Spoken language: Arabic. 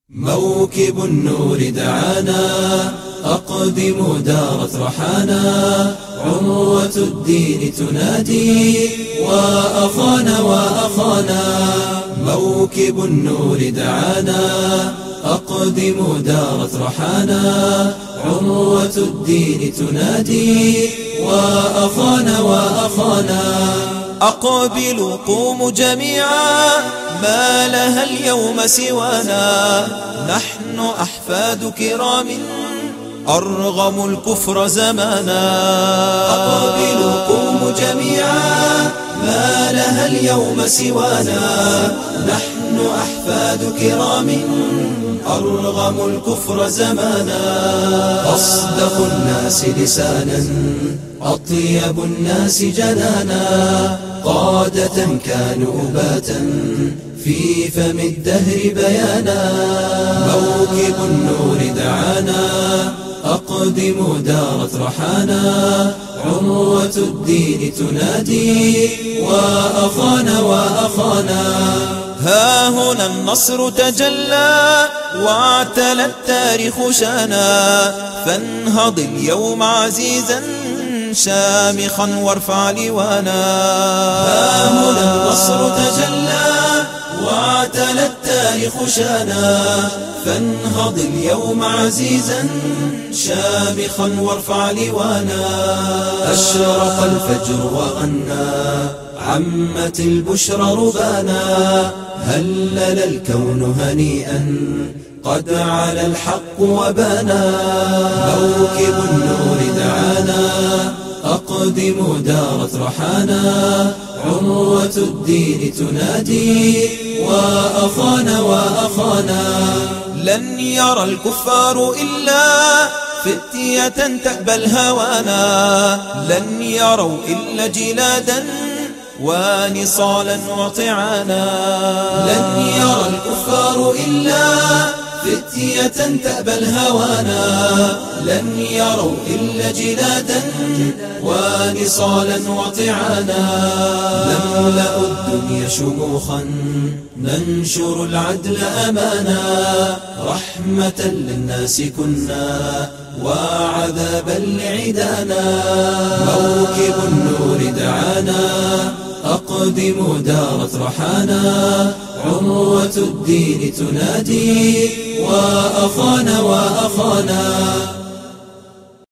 موكب النور دعانا، أقدموا دارت رحانا، عروة الدين تنادي وأخانا وأخانا. موكب النور دعانا، أقدموا دارت رحانا، عروة الدين تنادي وأخانا وأخانا. أقبلوا قوموا جميعا، ما لها اليوم سوانا، نحن أحفاد كرام أرغموا الكفر زمانا. أقبلوا قوموا جميعا، ما لها اليوم سوانا، نحن أحفاد كرام أرغموا الكفر زمانا. أصدق الناس لسانا، أطيب الناس جنانا، قادة كانوا أباتا في فم الدهر بيانا. موكب النور دعانا، أقدموا دارت رحانا، عروة الدين تنادي وأخانا وأخانا. ها هنا النصر تجلى واعتلى التاريخ شانا، فانهض اليوم عزيزا شامخا وارفع لوانا. ها هنا النصر تجلى واعتلى التاريخ شانا، فانهض اليوم عزيزا شامخا وارفع لوانا. أشرق الفجر وغنى، عمت البشرى ربانا، هلل الكون هنيئا قد علا الحق وبانا. موكب النور دعانا، أقدموا دارت رحانا، عروة الدين تنادي وأخانا وأخانا. لن يرى الكفار إلا فتية تأبى الهوانا، لن يروا إلا جلادا ونصالا وطعانا. لن يرى الكفار إلا فتية تأبى الهوانا، لن يروا إلا جلادا ونصالا وطعانا. نملأ الدنيا شموخا، ننشر العدل أمانا، رحمة للناس كنا وعذابا لعدانا. موكب النور دعانا، أقدموا دارت رحانا، عروة الدين تنادي وأخانا وأخانا.